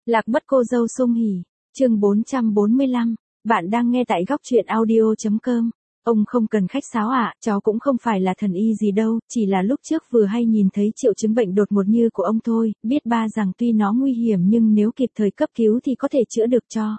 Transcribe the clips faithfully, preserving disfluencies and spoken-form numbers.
Lạc mất cô dâu Sung Hỉ, chương bốn trăm bốn mươi lăm, bạn đang nghe tại góc truyện audio.com. Ông không cần khách sáo ạ, à, cháu cũng không phải là thần y gì đâu, chỉ là lúc trước vừa hay nhìn thấy triệu chứng bệnh đột ngột như của ông thôi, biết ba rằng tuy nó nguy hiểm nhưng nếu kịp thời cấp cứu thì có thể chữa được cho.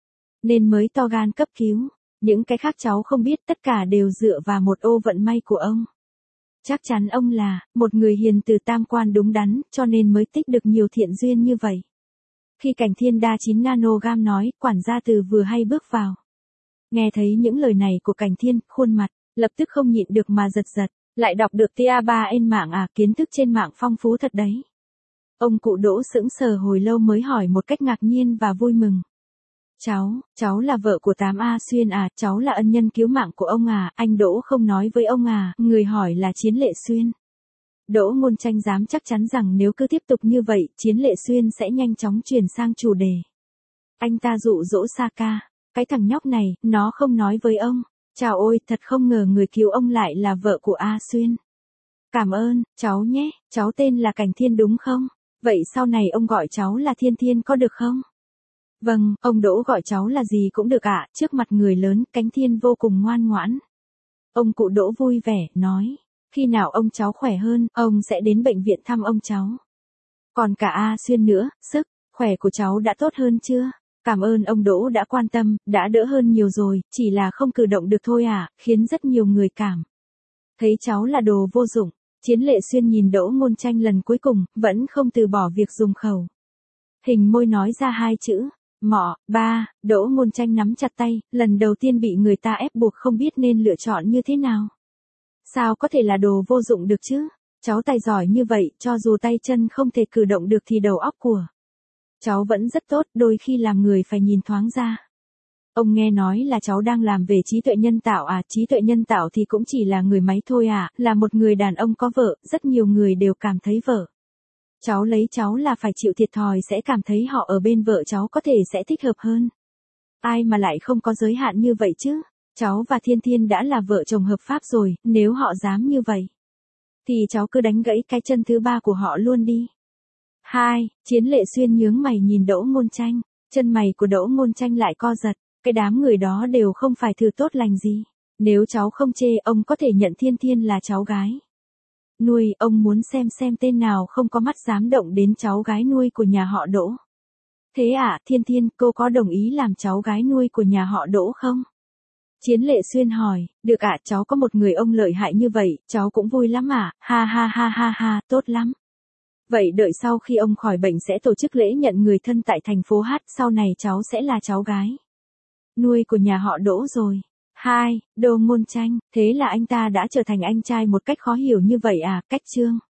Nên mới to gan cấp cứu, những cái khác cháu không biết, tất cả đều dựa vào một ô vận may của ông. Chắc chắn ông là một người hiền từ tam quan đúng đắn, cho nên mới tích được nhiều thiện duyên như vậy. Khi Cảnh Thiên đa chín nanogam nói, quản gia Từ vừa hay bước vào. Nghe thấy những lời này của Cảnh Thiên, khuôn mặt lập tức không nhịn được mà giật giật, lại đọc được tia ba en mạng à, kiến thức trên mạng phong phú thật đấy. Ông cụ Đỗ sững sờ hồi lâu mới hỏi một cách ngạc nhiên và vui mừng. Cháu, cháu là vợ của Tám A Xuyên à, cháu là ân nhân cứu mạng của ông à, anh Đỗ không nói với ông à, người hỏi là Chiến Lệ Xuyên. Đỗ Ngôn Tranh dám chắc chắn rằng nếu cứ tiếp tục như vậy, Chiến Lệ Xuyên sẽ nhanh chóng chuyển sang chủ đề. Anh ta dụ dỗ Saka, cái thằng nhóc này, nó không nói với ông. Chào ôi, thật không ngờ người cứu ông lại là vợ của A Xuyên. Cảm ơn, cháu nhé, cháu tên là Cảnh Thiên đúng không? Vậy sau này ông gọi cháu là Thiên Thiên có được không? Vâng, ông Đỗ gọi cháu là gì cũng được ạ, à. Trước mặt người lớn, Cảnh Thiên vô cùng ngoan ngoãn. Ông cụ Đỗ vui vẻ, nói. Khi nào ông cháu khỏe hơn, ông sẽ đến bệnh viện thăm ông cháu. Còn cả A Xuyên nữa, sức khỏe của cháu đã tốt hơn chưa? Cảm ơn ông Đỗ đã quan tâm, đã đỡ hơn nhiều rồi, chỉ là không cử động được thôi à, khiến rất nhiều người cảm thấy cháu là đồ vô dụng. Chiến Lệ Xuyên nhìn Đỗ Ngôn Tranh lần cuối cùng, vẫn không từ bỏ việc dùng khẩu hình môi nói ra hai chữ, mọ. Ba, Đỗ Ngôn Tranh nắm chặt tay, lần đầu tiên bị người ta ép buộc không biết nên lựa chọn như thế nào. Sao có thể là đồ vô dụng được chứ? Cháu tài giỏi như vậy, cho dù tay chân không thể cử động được thì đầu óc của cháu vẫn rất tốt, đôi khi làm người phải nhìn thoáng ra. Ông nghe nói là cháu đang làm về trí tuệ nhân tạo à, trí tuệ nhân tạo thì cũng chỉ là người máy thôi à, là một người đàn ông có vợ, rất nhiều người đều cảm thấy vợ cháu lấy cháu là phải chịu thiệt thòi sẽ cảm thấy họ ở bên vợ cháu có thể sẽ thích hợp hơn. Ai mà lại không có giới hạn như vậy chứ? Cháu và Thiên Thiên đã là vợ chồng hợp pháp rồi, nếu họ dám như vậy thì cháu cứ đánh gãy cái chân thứ ba của họ luôn đi. Hai, Chiến Lệ Xuyên nhướng mày nhìn Đỗ Ngôn Tranh, chân mày của Đỗ Ngôn Tranh lại co giật, cái đám người đó đều không phải thứ tốt lành gì. Nếu cháu không chê, ông có thể nhận Thiên Thiên là cháu gái nuôi, ông muốn xem xem tên nào không có mắt dám động đến cháu gái nuôi của nhà họ Đỗ. Thế à, Thiên Thiên, cô có đồng ý làm cháu gái nuôi của nhà họ Đỗ không? Chiến Lệ Xuyên hỏi, được ạ, à, cháu có một người ông lợi hại như vậy, cháu cũng vui lắm à, ha ha ha ha ha, tốt lắm. Vậy đợi sau khi ông khỏi bệnh sẽ tổ chức lễ nhận người thân tại thành phố Hát, sau này cháu sẽ là cháu gái nuôi của nhà họ Đỗ rồi. Hai, Đỗ Ngôn Tranh, thế là anh ta đã trở thành anh trai một cách khó hiểu như vậy à, cách chương.